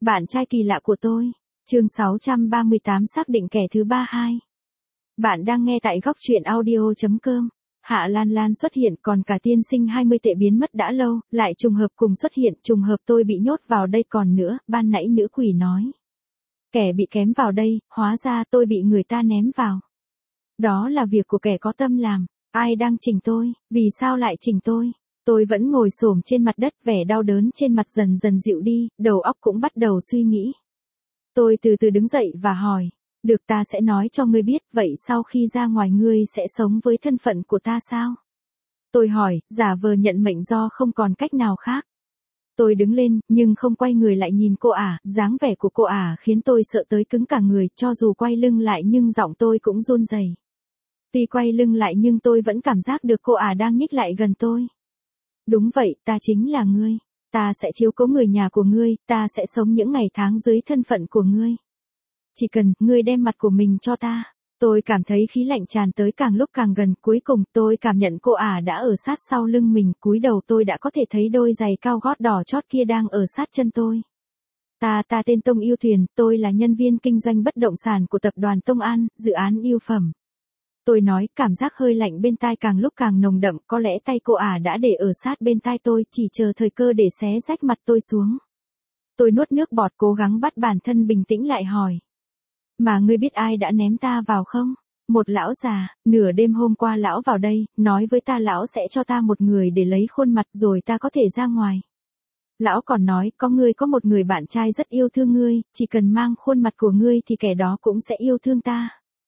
Bạn trai kỳ lạ của tôi. Chương 638 xác định kẻ thứ ba 2. Bạn đang nghe tại góc truyện audio.com. Hạ Lan Lan xuất hiện, còn cả tiên sinh 20 tệ biến mất đã lâu, lại trùng hợp cùng xuất hiện, trùng hợp tôi bị nhốt vào đây còn nữa, ban nãy nữ quỷ nói. Kẻ bị kém vào đây, hóa ra tôi bị người ta ném vào. Đó là việc của kẻ có tâm làm, ai đang chỉnh tôi, vì sao lại chỉnh tôi? Tôi vẫn ngồi xổm trên mặt đất, vẻ đau đớn trên mặt dần dần dịu đi, đầu óc cũng bắt đầu suy nghĩ. Tôi từ từ đứng dậy và hỏi, được, ta sẽ nói cho ngươi biết, vậy sau khi ra ngoài ngươi sẽ sống với thân phận của ta sao? Tôi hỏi, giả vờ nhận mệnh do không còn cách nào khác. Tôi đứng lên, nhưng không quay người lại nhìn cô ả, dáng vẻ của cô ả khiến tôi sợ tới cứng cả người, cho dù quay lưng lại nhưng giọng tôi cũng run rẩy. Tuy quay lưng lại nhưng tôi vẫn cảm giác được cô ả đang nhích lại gần tôi. Đúng vậy, ta chính là ngươi. Ta sẽ chiếu cố người nhà của ngươi, ta sẽ sống những ngày tháng dưới thân phận của ngươi. Chỉ cần ngươi đem mặt của mình cho ta. Tôi cảm thấy khí lạnh tràn tới càng lúc càng gần, cuối cùng tôi cảm nhận cô ả đã ở sát sau lưng mình, cúi đầu tôi đã có thể thấy đôi giày cao gót đỏ chót kia đang ở sát chân tôi. Ta tên Tông Yêu Thuyền, tôi là nhân viên kinh doanh bất động sản của tập đoàn Tông An, dự án yêu phẩm. Tôi nói, cảm giác hơi lạnh bên tai càng lúc càng nồng đậm, có lẽ tay cô ả đã để ở sát bên tai tôi, chỉ chờ thời cơ để xé rách mặt tôi xuống. Tôi nuốt nước bọt cố gắng bắt bản thân bình tĩnh lại hỏi. Mà ngươi biết ai đã ném ta vào không? Một lão già, nửa đêm hôm qua lão vào đây, nói với ta lão sẽ cho ta một người để lấy khuôn mặt rồi ta có thể ra ngoài. Lão còn nói, ngươi có một người bạn trai rất yêu thương ngươi, chỉ cần mang khuôn mặt của ngươi thì kẻ đó cũng sẽ yêu thương ta.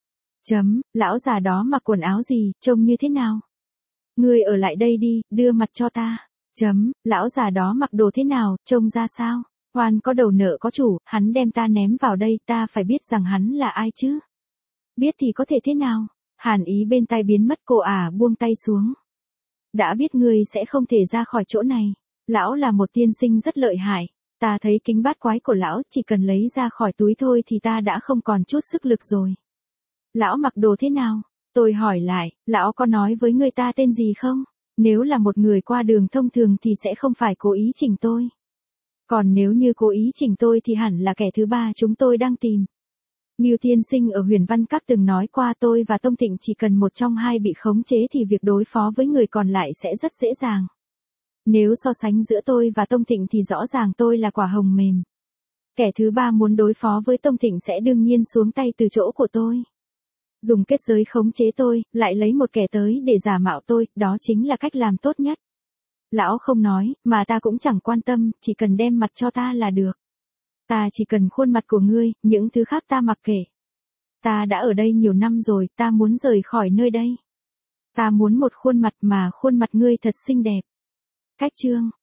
Lão già đó mặc quần áo gì, trông như thế nào? Ngươi ở lại đây đi, đưa mặt cho ta. Lão già đó mặc đồ thế nào, trông ra sao? Oan có đầu nợ có chủ, hắn đem ta ném vào đây, ta phải biết rằng hắn là ai chứ? Biết thì có thể thế nào? Hàn ý bên tai biến mất, cô ả buông tay xuống. Đã biết ngươi sẽ không thể ra khỏi chỗ này. Lão là một tiên sinh rất lợi hại. Ta thấy kính bát quái của lão, chỉ cần lấy ra khỏi túi thôi thì ta đã không còn chút sức lực rồi. Lão mặc đồ thế nào? Tôi hỏi lại, lão có nói với người ta tên gì không? Nếu là một người qua đường thông thường thì sẽ không phải cố ý chỉnh tôi. Còn nếu như cố ý chỉnh tôi thì hẳn là kẻ thứ ba chúng tôi đang tìm. Ngưu tiên sinh ở Huyền Văn Các từng nói qua, tôi và Tông Thịnh chỉ cần một trong hai bị khống chế thì việc đối phó với người còn lại sẽ rất dễ dàng. Nếu so sánh giữa tôi và Tông Thịnh thì rõ ràng tôi là quả hồng mềm. Kẻ thứ ba muốn đối phó với Tông Thịnh sẽ đương nhiên xuống tay từ chỗ của tôi. Dùng kết giới khống chế tôi, lại lấy một kẻ tới để giả mạo tôi, đó chính là cách làm tốt nhất. Lão không nói, mà ta cũng chẳng quan tâm, chỉ cần đem mặt cho ta là được. Ta chỉ cần khuôn mặt của ngươi, những thứ khác ta mặc kệ. Ta đã ở đây nhiều năm rồi, ta muốn rời khỏi nơi đây. Ta muốn một khuôn mặt mà khuôn mặt ngươi thật xinh đẹp. Cách chương.